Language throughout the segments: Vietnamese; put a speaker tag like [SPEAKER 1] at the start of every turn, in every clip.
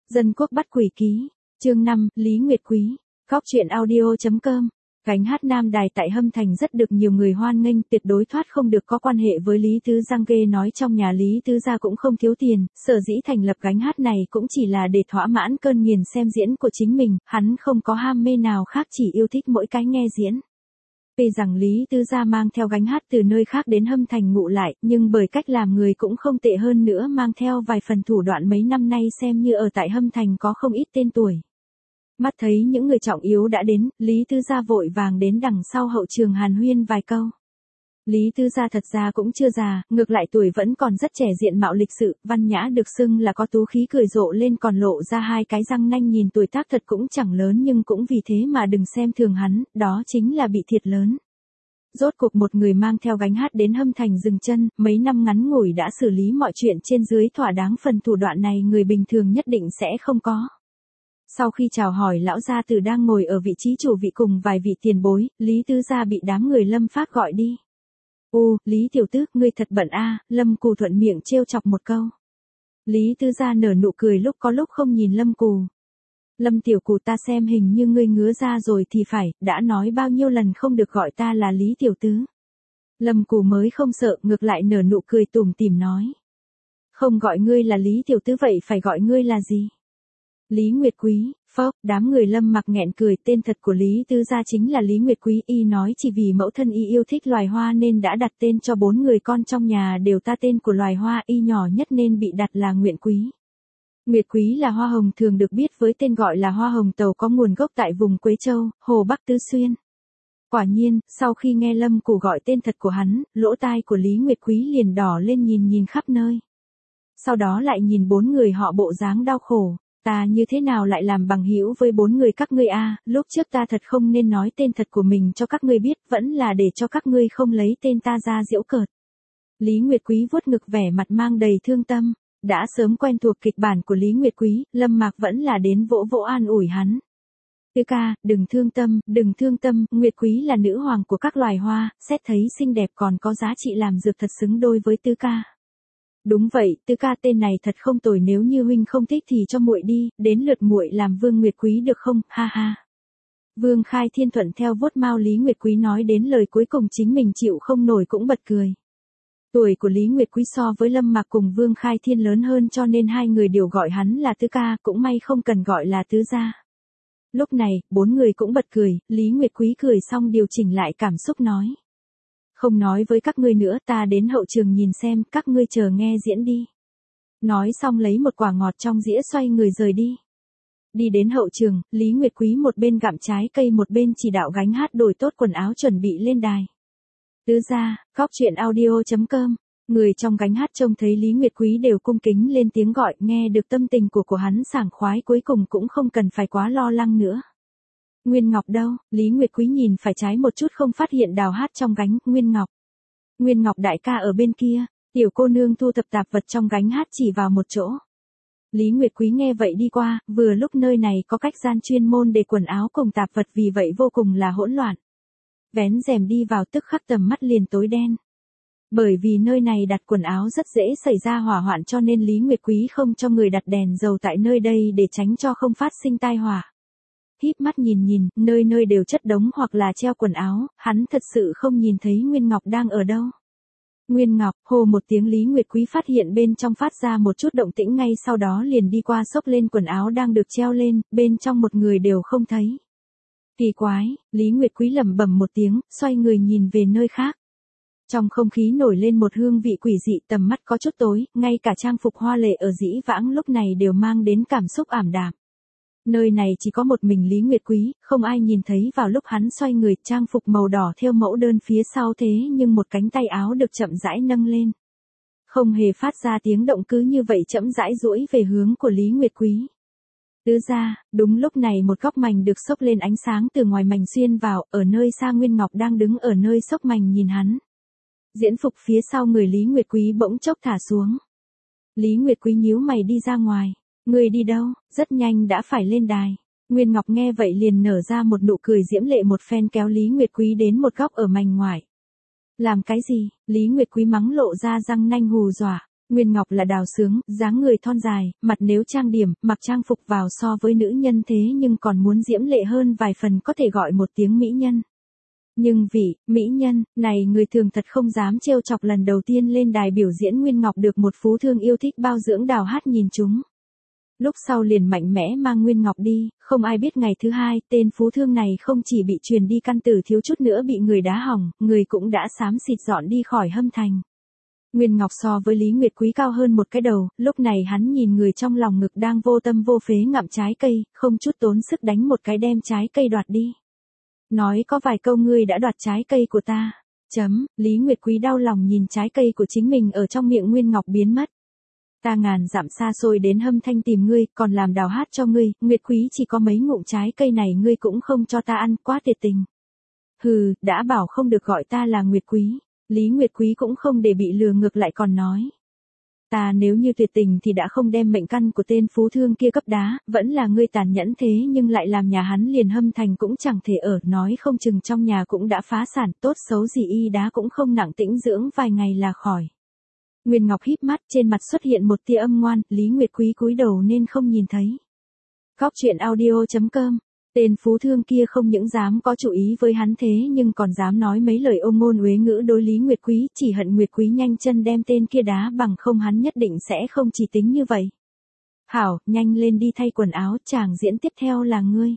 [SPEAKER 1] Dân quốc bắt quỷ ký. Chương 5, Lý Nguyệt Quý. Góc truyện audio.com. Gánh hát Nam Đài tại Hâm Thành rất được nhiều người hoan nghênh, tuyệt đối thoát không được có quan hệ với Lý Tứ Giang. Ghê nói trong nhà Lý Tứ gia cũng không thiếu tiền, sở dĩ thành lập gánh hát này cũng chỉ là để thỏa mãn cơn nghiền xem diễn của chính mình, hắn không có ham mê nào khác, chỉ yêu thích mỗi cái nghe diễn. Vì rằng Lý Tứ gia mang theo gánh hát từ nơi khác đến Hâm Thành ngụ lại, nhưng bởi cách làm người cũng không tệ, hơn nữa mang theo vài phần thủ đoạn, mấy năm nay xem như ở tại Hâm Thành có không ít tên tuổi. Mắt thấy những người trọng yếu đã đến, Lý Tứ gia vội vàng đến đằng sau hậu trường hàn huyên vài câu. Lý Tứ gia thật ra cũng chưa già, ngược lại tuổi vẫn còn rất trẻ, diện mạo lịch sự, văn nhã, được xưng là có tú khí, cười rộ lên còn lộ ra hai cái răng nanh, nhìn tuổi tác thật cũng chẳng lớn, nhưng cũng vì thế mà đừng xem thường hắn, đó chính là bị thiệt lớn. Rốt cuộc một người mang theo gánh hát đến Hâm Thành dừng chân, mấy năm ngắn ngủi đã xử lý mọi chuyện trên dưới thỏa đáng, phần thủ đoạn này người bình thường nhất định sẽ không có. Sau khi chào hỏi lão gia tử đang ngồi ở vị trí chủ vị cùng vài vị tiền bối, Lý Tứ gia bị đám người Lâm Phác gọi đi. Lý tiểu tứ, ngươi thật bận a, Lâm Cù thuận miệng trêu chọc một câu. Lý Tứ gia nở nụ cười, lúc có lúc không nhìn Lâm Cù. Lâm tiểu Cù, ta xem hình như ngươi ngứa ra rồi thì phải, đã nói bao nhiêu lần không được gọi ta là Lý tiểu tứ. Lâm Cù mới không sợ, ngược lại nở nụ cười tủm tỉm nói. Không gọi ngươi là Lý tiểu tứ vậy phải gọi ngươi là gì? Lý Nguyệt Quý. Phốc, đám người Lâm mặc nghẹn cười, tên thật của Lý Tứ gia chính là Lý Nguyệt Quý, y nói chỉ vì mẫu thân y yêu thích loài hoa nên đã đặt tên cho 4 người con trong nhà đều ta tên của loài hoa, y nhỏ nhất nên bị đặt là Nguyện Quý. Nguyệt Quý là hoa hồng thường được biết với tên gọi là hoa hồng tàu, có nguồn gốc tại vùng Quế Châu, Hồ Bắc Tứ Xuyên. Quả nhiên, sau khi nghe Lâm Cù gọi tên thật của hắn, lỗ tai của Lý Nguyệt Quý liền đỏ lên, nhìn khắp nơi. Sau đó lại nhìn 4 người họ bộ dáng đau khổ. Ta như thế nào lại làm bằng hữu với 4 người các ngươi a? Lúc trước ta thật không nên nói tên thật của mình cho các ngươi biết, vẫn là để cho các ngươi không lấy tên ta ra giễu cợt. Lý Nguyệt Quý vuốt ngực, vẻ mặt mang đầy thương tâm. Đã sớm quen thuộc kịch bản của Lý Nguyệt Quý, Lâm Mạc vẫn là đến vỗ vỗ an ủi hắn. Tứ ca, đừng thương tâm, Nguyệt Quý là nữ hoàng của các loài hoa, xét thấy xinh đẹp còn có giá trị làm dược, thật xứng đôi với Tứ ca. Đúng vậy, Tứ ca, tên này thật không tồi, nếu như huynh không thích thì cho muội đi, đến lượt muội làm Vương Nguyệt Quý được không, ha ha. Vương Khai Thiên thuận theo vuốt mao Lý Nguyệt Quý, nói đến lời cuối cùng chính mình chịu không nổi cũng bật cười. Tuổi của Lý Nguyệt Quý so với Lâm Mạc cùng Vương Khai Thiên lớn hơn, cho nên hai người đều gọi hắn là Tứ ca, cũng may không cần gọi là Tứ gia. Lúc này, 4 người cũng bật cười, Lý Nguyệt Quý cười xong điều chỉnh lại cảm xúc nói. Không nói với các ngươi nữa, ta đến hậu trường nhìn xem, các ngươi chờ nghe diễn đi. Nói xong lấy một quả ngọt trong dĩa xoay người rời đi. Đi đến hậu trường, Lý Nguyệt Quý một bên gặm trái cây một bên chỉ đạo gánh hát đổi tốt quần áo chuẩn bị lên đài. Tứ gia, góc truyện audio.com. Người trong gánh hát trông thấy Lý Nguyệt Quý đều cung kính lên tiếng gọi, nghe được tâm tình của hắn sảng khoái, cuối cùng cũng không cần phải quá lo lắng nữa. Nguyên Ngọc đâu? Lý Nguyệt Quý nhìn phải trái một chút không phát hiện Đào Hát trong gánh. Nguyên Ngọc đại ca ở bên kia. Tiểu cô nương thu thập tạp vật trong gánh hát chỉ vào một chỗ. Lý Nguyệt Quý nghe vậy đi qua, vừa lúc nơi này có cách gian chuyên môn để quần áo cùng tạp vật, vì vậy vô cùng là hỗn loạn. Vén rèm đi vào, tức khắc tầm mắt liền tối đen. Bởi vì nơi này đặt quần áo rất dễ xảy ra hỏa hoạn, cho nên Lý Nguyệt Quý không cho người đặt đèn dầu tại nơi đây để tránh cho không phát sinh tai họa. Híp mắt nhìn, nơi nơi đều chất đống hoặc là treo quần áo, hắn thật sự không nhìn thấy Nguyên Ngọc đang ở đâu. Nguyên Ngọc, hô một tiếng, Lý Nguyệt Quý phát hiện bên trong phát ra một chút động tĩnh, ngay sau đó liền đi qua xốc lên quần áo đang được treo lên, bên trong một người đều không thấy. Kỳ quái, Lý Nguyệt Quý lẩm bẩm một tiếng, xoay người nhìn về nơi khác. Trong không khí nổi lên một hương vị quỷ dị, tầm mắt có chút tối, ngay cả trang phục hoa lệ ở dĩ vãng lúc này đều mang đến cảm xúc ảm đạm. Nơi này chỉ có một mình Lý Nguyệt Quý, không ai nhìn thấy vào lúc hắn xoay người, trang phục màu đỏ thêu mẫu đơn phía sau, thế nhưng một cánh tay áo được chậm rãi nâng lên. Không hề phát ra tiếng động, cứ như vậy chậm rãi duỗi về hướng của Lý Nguyệt Quý. Tứ gia, đúng lúc này một góc mành được xốc lên, ánh sáng từ ngoài mành xuyên vào, ở nơi xa Nguyên Ngọc đang đứng ở nơi xốc mành nhìn hắn. Diễn phục phía sau người Lý Nguyệt Quý bỗng chốc thả xuống. Lý Nguyệt Quý nhíu mày đi ra ngoài. Người đi đâu? Rất nhanh đã phải lên đài. Nguyên Ngọc nghe vậy liền nở ra một nụ cười diễm lệ, một phen kéo Lý Nguyệt Quý đến một góc ở mành ngoài. Làm cái gì? Lý Nguyệt Quý mắng lộ ra răng nanh hù dọa. Nguyên Ngọc là đào sướng, dáng người thon dài, mặt nếu trang điểm, mặc trang phục vào so với nữ nhân thế nhưng còn muốn diễm lệ hơn vài phần có thể gọi một tiếng mỹ nhân. Nhưng vị, mỹ nhân, này người thường thật không dám trêu chọc lần đầu tiên lên đài biểu diễn Nguyên Ngọc được một phú thương yêu thích bao dưỡng đào hát nhìn chúng. Lúc sau liền mạnh mẽ mang Nguyên Ngọc đi, không ai biết ngày thứ hai, tên phú thương này không chỉ bị truyền đi căn tử thiếu chút nữa bị người đá hỏng, người cũng đã xám xịt dọn đi khỏi Hâm Thành. Nguyên Ngọc so với Lý Nguyệt Quý cao hơn một cái đầu, lúc này hắn nhìn người trong lòng ngực đang vô tâm vô phế ngậm trái cây, không chút tốn sức đánh một cái đem trái cây đoạt đi. Nói có vài câu ngươi đã đoạt trái cây của ta. Lý Nguyệt Quý đau lòng nhìn trái cây của chính mình ở trong miệng Nguyên Ngọc biến mất. Ta ngàn dặm xa xôi đến Hâm Thanh tìm ngươi, còn làm đào hát cho ngươi, Nguyệt Quý chỉ có mấy ngụm trái cây này ngươi cũng không cho ta ăn, quá tuyệt tình. Hừ, đã bảo không được gọi ta là Nguyệt Quý. Lý Nguyệt Quý cũng không để bị lừa ngược lại còn nói. Ta nếu như tuyệt tình thì đã không đem mệnh căn của tên phú thương kia cấp đá, vẫn là ngươi tàn nhẫn thế nhưng lại làm nhà hắn liền Hâm Thành cũng chẳng thể ở, nói không chừng trong nhà cũng đã phá sản, tốt xấu gì y đá cũng không nặng tĩnh dưỡng vài ngày là khỏi. Nguyên Ngọc híp mắt, trên mặt xuất hiện một tia âm ngoan, Lý Nguyệt Quý cúi đầu nên không nhìn thấy. Góc truyện audio.com. Tên phú thương kia không những dám có chủ ý với hắn thế nhưng còn dám nói mấy lời ôm ngôn uế ngữ đối Lý Nguyệt Quý, chỉ hận Nguyệt Quý nhanh chân đem tên kia đá bằng không hắn nhất định sẽ không chỉ tính như vậy. Hảo, nhanh lên đi thay quần áo, chàng diễn tiếp theo là ngươi.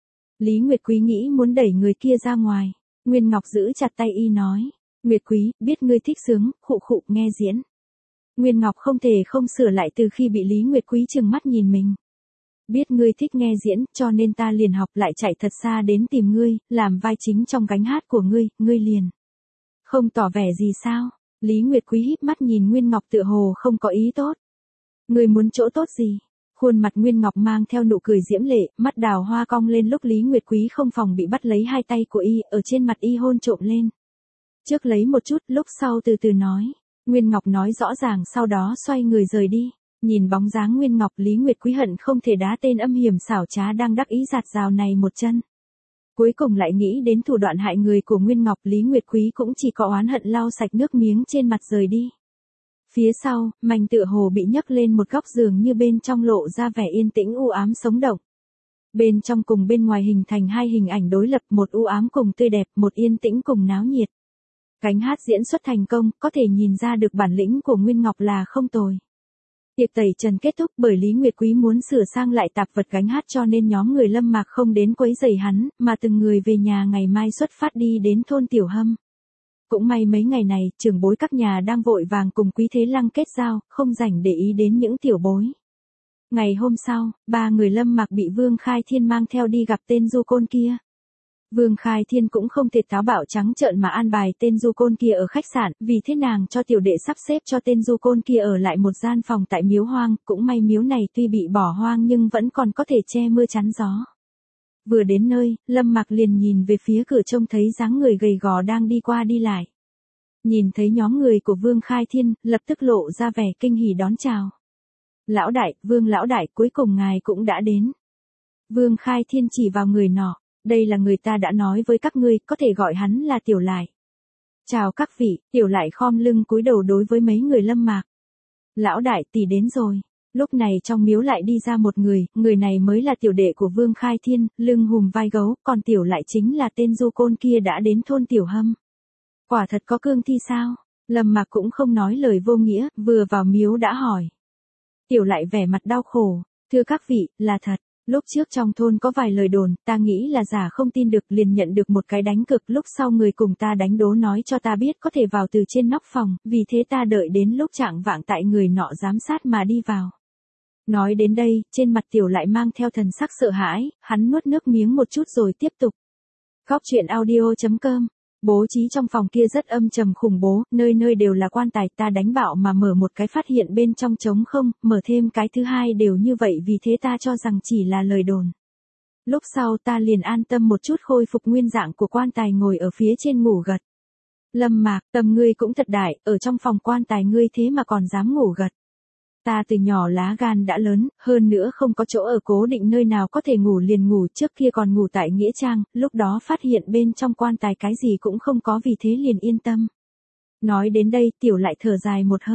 [SPEAKER 1] Lý Nguyệt Quý nghĩ muốn đẩy người kia ra ngoài. Nguyên Ngọc giữ chặt tay y nói. Nguyệt Quý, biết ngươi thích sướng, khụ khụ nghe diễn. Nguyên Ngọc không thể không sửa lại từ khi bị Lý Nguyệt Quý trừng mắt nhìn mình. Biết ngươi thích nghe diễn, cho nên ta liền học lại chạy thật xa đến tìm ngươi, làm vai chính trong gánh hát của ngươi, ngươi liền. Không tỏ vẻ gì sao? Lý Nguyệt Quý híp mắt nhìn Nguyên Ngọc tựa hồ không có ý tốt. Ngươi muốn chỗ tốt gì? Khuôn mặt Nguyên Ngọc mang theo nụ cười diễm lệ, mắt đào hoa cong lên lúc Lý Nguyệt Quý không phòng bị bắt lấy hai tay của y, ở trên mặt y hôn trộm lên. Trước lấy một chút, lúc sau từ từ nói. Nguyên Ngọc nói rõ ràng sau đó xoay người rời đi. Nhìn bóng dáng Nguyên Ngọc, Lý Nguyệt Quý hận không thể đá tên âm hiểm xảo trá đang đắc ý giạt rào này một chân. Cuối cùng lại nghĩ đến thủ đoạn hại người của Nguyên Ngọc, Lý Nguyệt Quý cũng chỉ có oán hận lau sạch nước miếng trên mặt rời đi. Phía sau, mành tựa hồ bị nhấc lên một góc giường như bên trong lộ ra vẻ yên tĩnh u ám sống động. Bên trong cùng bên ngoài hình thành hai hình ảnh đối lập, một u ám cùng tươi đẹp, một yên tĩnh cùng náo nhiệt. Gánh hát diễn xuất thành công, có thể nhìn ra được bản lĩnh của Nguyên Ngọc là không tồi. Tiệc tẩy trần kết thúc bởi Lý Nguyệt Quý muốn sửa sang lại tạp vật gánh hát cho nên nhóm người Lâm Mạc không đến quấy rầy hắn, mà từng người về nhà ngày mai xuất phát đi đến thôn Tiểu Hâm. Cũng may mấy ngày này, trưởng bối các nhà đang vội vàng cùng Quý Thế Lăng kết giao, không rảnh để ý đến những tiểu bối. Ngày hôm sau, ba người Lâm Mạc bị Vương Khai Thiên mang theo đi gặp tên du côn kia. Vương Khai Thiên cũng không thể táo bạo trắng trợn mà an bài tên du côn kia ở khách sạn, vì thế nàng cho tiểu đệ sắp xếp cho tên du côn kia ở lại một gian phòng tại miếu hoang, cũng may miếu này tuy bị bỏ hoang nhưng vẫn còn có thể che mưa chắn gió. Vừa đến nơi, Lâm Mạc liền nhìn về phía cửa trông thấy dáng người gầy gò đang đi qua đi lại. Nhìn thấy nhóm người của Vương Khai Thiên, lập tức lộ ra vẻ kinh hỉ đón chào. Lão đại, Vương lão đại, cuối cùng ngài cũng đã đến. Vương Khai Thiên chỉ vào người nọ. Đây là người ta đã nói với các ngươi, có thể gọi hắn là Tiểu Lại. Chào các vị, Tiểu Lại khom lưng cúi đầu đối với mấy người Lâm Mạc. Lão đại tỷ đến rồi. Lúc này trong miếu lại đi ra một người này mới là tiểu đệ của Vương Khai Thiên, lưng hùm vai gấu, còn Tiểu Lại chính là tên du côn kia đã đến thôn Tiểu Hâm. Quả thật có cương thi sao? Lâm Mạc cũng không nói lời vô nghĩa, vừa vào miếu đã hỏi. Tiểu Lại vẻ mặt đau khổ, thưa các vị, là thật. Lúc trước trong thôn có vài lời đồn, ta nghĩ là giả không tin được liền nhận được một cái đánh cực, lúc sau người cùng ta đánh đố nói cho ta biết có thể vào từ trên nóc phòng, vì thế ta đợi đến lúc chạng vạng tại người nọ giám sát mà đi vào. Nói đến đây, trên mặt Tiểu Lại mang theo thần sắc sợ hãi, hắn nuốt nước miếng một chút rồi tiếp tục. Góc truyện audio.com. Bố trí trong phòng kia rất âm trầm khủng bố, nơi nơi đều là quan tài, ta đánh bạo mà mở một cái phát hiện bên trong trống không, mở thêm cái thứ hai đều như vậy, vì thế ta cho rằng chỉ là lời đồn. Lúc sau ta liền an tâm một chút khôi phục nguyên dạng của quan tài ngồi ở phía trên ngủ gật. Lâm Mạc, tầm ngươi cũng thật đại, ở trong phòng quan tài ngươi thế mà còn dám ngủ gật. Ta từ nhỏ lá gan đã lớn, hơn nữa không có chỗ ở cố định nơi nào có thể ngủ liền ngủ, trước kia còn ngủ tại Nghĩa Trang, lúc đó phát hiện bên trong quan tài cái gì cũng không có vì thế liền yên tâm. Nói đến đây Tiểu Lại thở dài một hơi.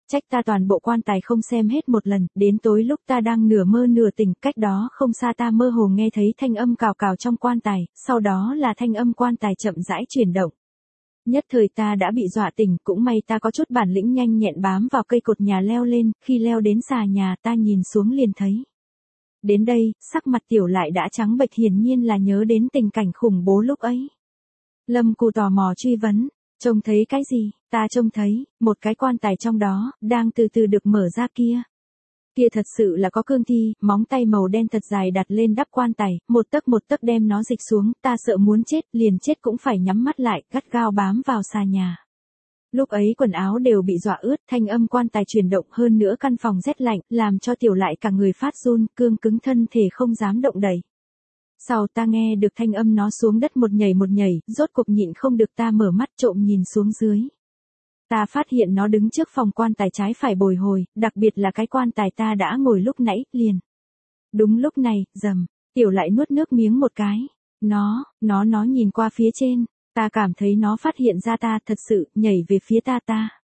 [SPEAKER 1] Trách ta toàn bộ quan tài không xem hết một lần, đến tối lúc ta đang nửa mơ nửa tỉnh, cách đó không xa ta mơ hồ nghe thấy thanh âm cào cào trong quan tài, sau đó là thanh âm quan tài chậm rãi chuyển động. Nhất thời ta đã bị dọa tỉnh, cũng may ta có chút bản lĩnh nhanh nhẹn bám vào cây cột nhà leo lên, khi leo đến xà nhà ta nhìn xuống liền thấy. Đến đây, sắc mặt Tiểu Lại đã trắng bệch, hiển nhiên là nhớ đến tình cảnh khủng bố lúc ấy. Lâm Cù tò mò truy vấn, trông thấy cái gì? Ta trông thấy, một cái quan tài trong đó, đang từ từ được mở ra kia. Kia thật sự là có cương thi, móng tay màu đen thật dài đặt lên đắp quan tài, một tấc đem nó dịch xuống, ta sợ muốn chết, liền chết cũng phải nhắm mắt lại, gắt gao bám vào xà nhà. Lúc ấy quần áo đều bị dọa ướt, thanh âm quan tài chuyển động, hơn nữa căn phòng rét lạnh, làm cho Tiểu Lại cả người phát run, cương cứng thân thể không dám động đậy. Sau ta nghe được thanh âm nó xuống đất một nhảy, rốt cuộc nhịn không được ta mở mắt trộm nhìn xuống dưới. Ta phát hiện nó đứng trước phòng quan tài trái phải bồi hồi, đặc biệt là cái quan tài ta đã ngồi lúc nãy, liền. Đúng lúc này, rầm, Tiểu Lại nuốt nước miếng một cái. Nó nhìn qua phía trên, ta cảm thấy nó phát hiện ra ta thật sự, nhảy về phía ta.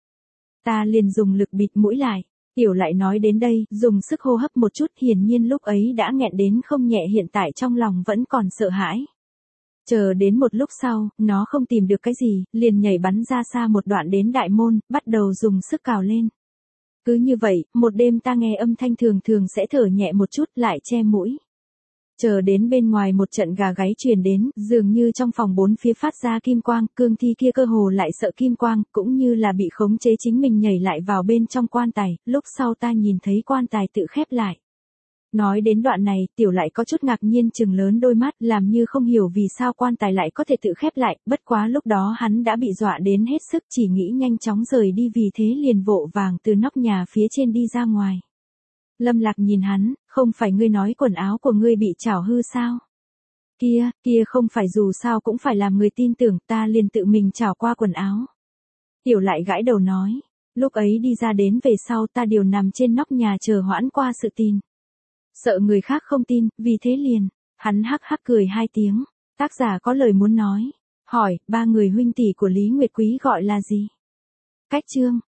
[SPEAKER 1] Ta liền dùng lực bịt mũi lại. Tiểu Lại nói đến đây, dùng sức hô hấp một chút, hiển nhiên lúc ấy đã nghẹn đến không nhẹ, hiện tại trong lòng vẫn còn sợ hãi. Chờ đến một lúc sau, nó không tìm được cái gì, liền nhảy bắn ra xa một đoạn đến đại môn, bắt đầu dùng sức cào lên. Cứ như vậy, một đêm ta nghe âm thanh thường sẽ thở nhẹ một chút, lại che mũi. Chờ đến bên ngoài một trận gà gáy truyền đến, dường như trong phòng bốn phía phát ra kim quang, cương thi kia cơ hồ lại sợ kim quang, cũng như là bị khống chế chính mình nhảy lại vào bên trong quan tài, lúc sau ta nhìn thấy quan tài tự khép lại. Nói đến đoạn này, Tiểu Lại có chút ngạc nhiên chừng lớn đôi mắt, làm như không hiểu vì sao quan tài lại có thể tự khép lại, bất quá lúc đó hắn đã bị dọa đến hết sức, chỉ nghĩ nhanh chóng rời đi, vì thế liền vội vàng từ nóc nhà phía trên đi ra ngoài. Lâm Lạc nhìn hắn, không phải ngươi nói quần áo của ngươi bị chảo hư sao? Kia không phải, dù sao cũng phải làm người tin tưởng, ta liền tự mình chảo qua quần áo. Tiểu Lại gãi đầu nói, lúc ấy đi ra đến về sau ta đều nằm trên nóc nhà chờ hoãn qua sự tin. Sợ người khác không tin, vì thế liền, hắn hắc hắc cười hai tiếng, tác giả có lời muốn nói, hỏi, ba người huynh tỷ của Lý Nguyệt Quý gọi là gì? Cách chương